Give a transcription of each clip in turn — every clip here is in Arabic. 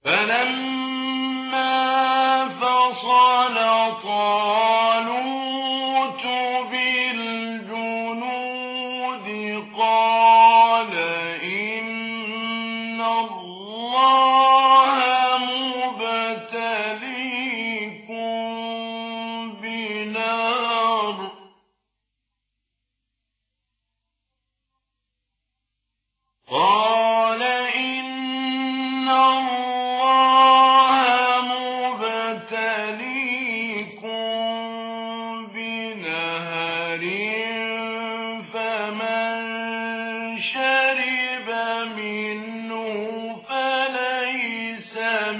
فلما فصل طالوت بالجنود قال إن الله مبتليكم بنار قال إن الله مبتليكم بنهر فمن شرب منه فليس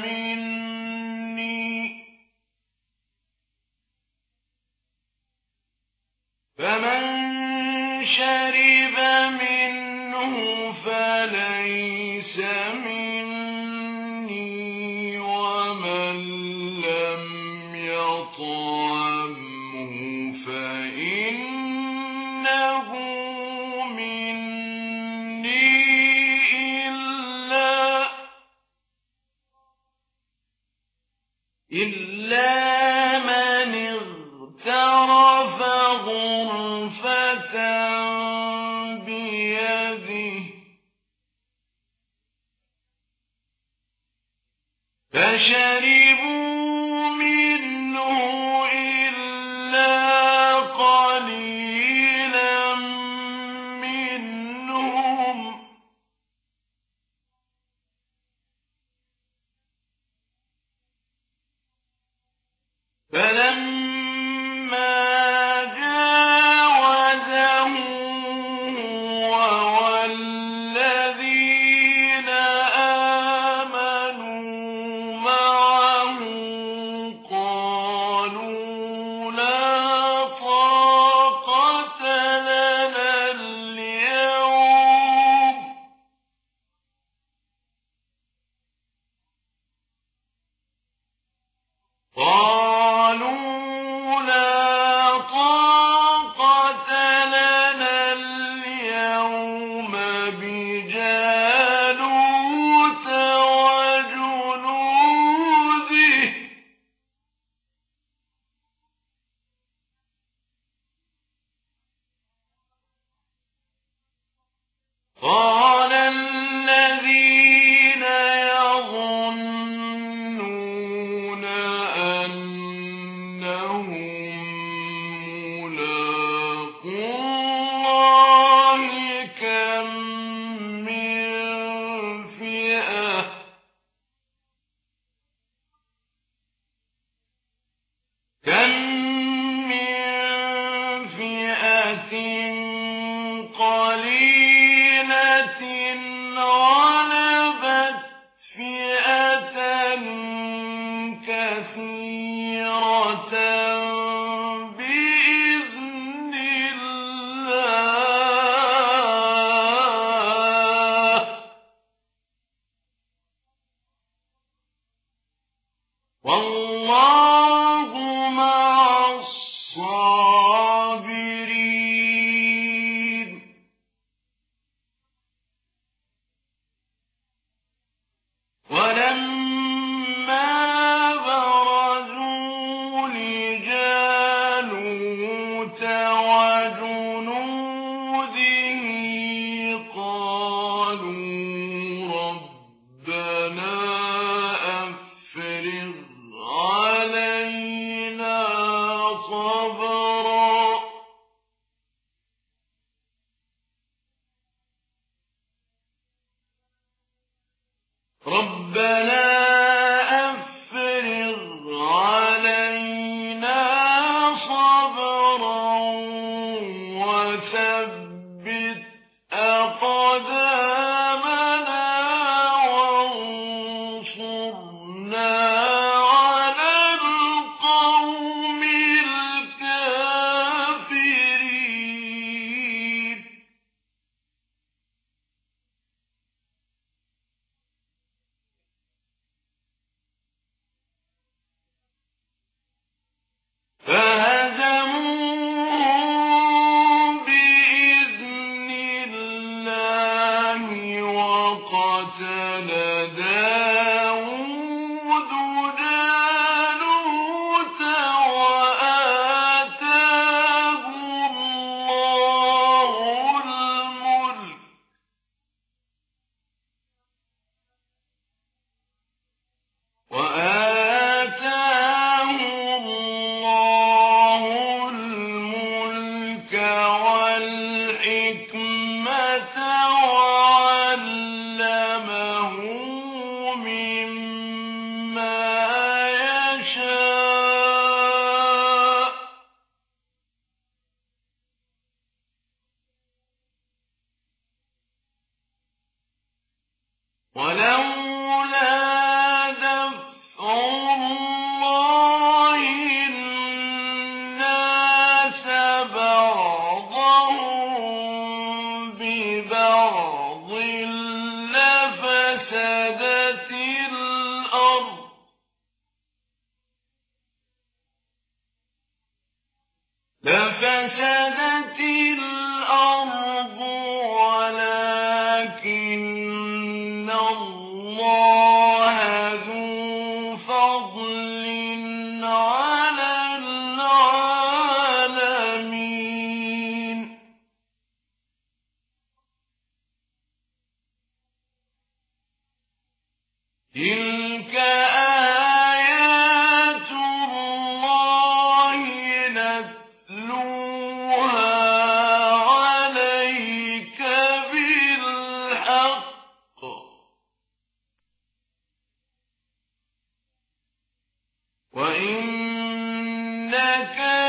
مني ومن لم يطعمه فإنه مني إلا من اغترف غرفة بيده فشربوا منه إلا قليلا منهم فلما جاوزه هو والذين آمنوا معه قالوا لا طاقة لنا اليوم بجالوت وجنوده قال الذين يظنون أنهم ملاقو الله كم من فئة قليلة غلبت فئة كثيرة بإذن الله والله مع الصابرين ولما برزوا لجالوت وجنوده قالوا ربنا أفرغ علينا صبرا وثبت أقدامنا وانصرنا على القوم الكافرين مما يشاء ولولا دفع الله الناس بعضهم ببعض لفسدت الأرض ولكن الله ذو فضل على العالمين تلك آيات الله نتلوها عليك بالحق وإنك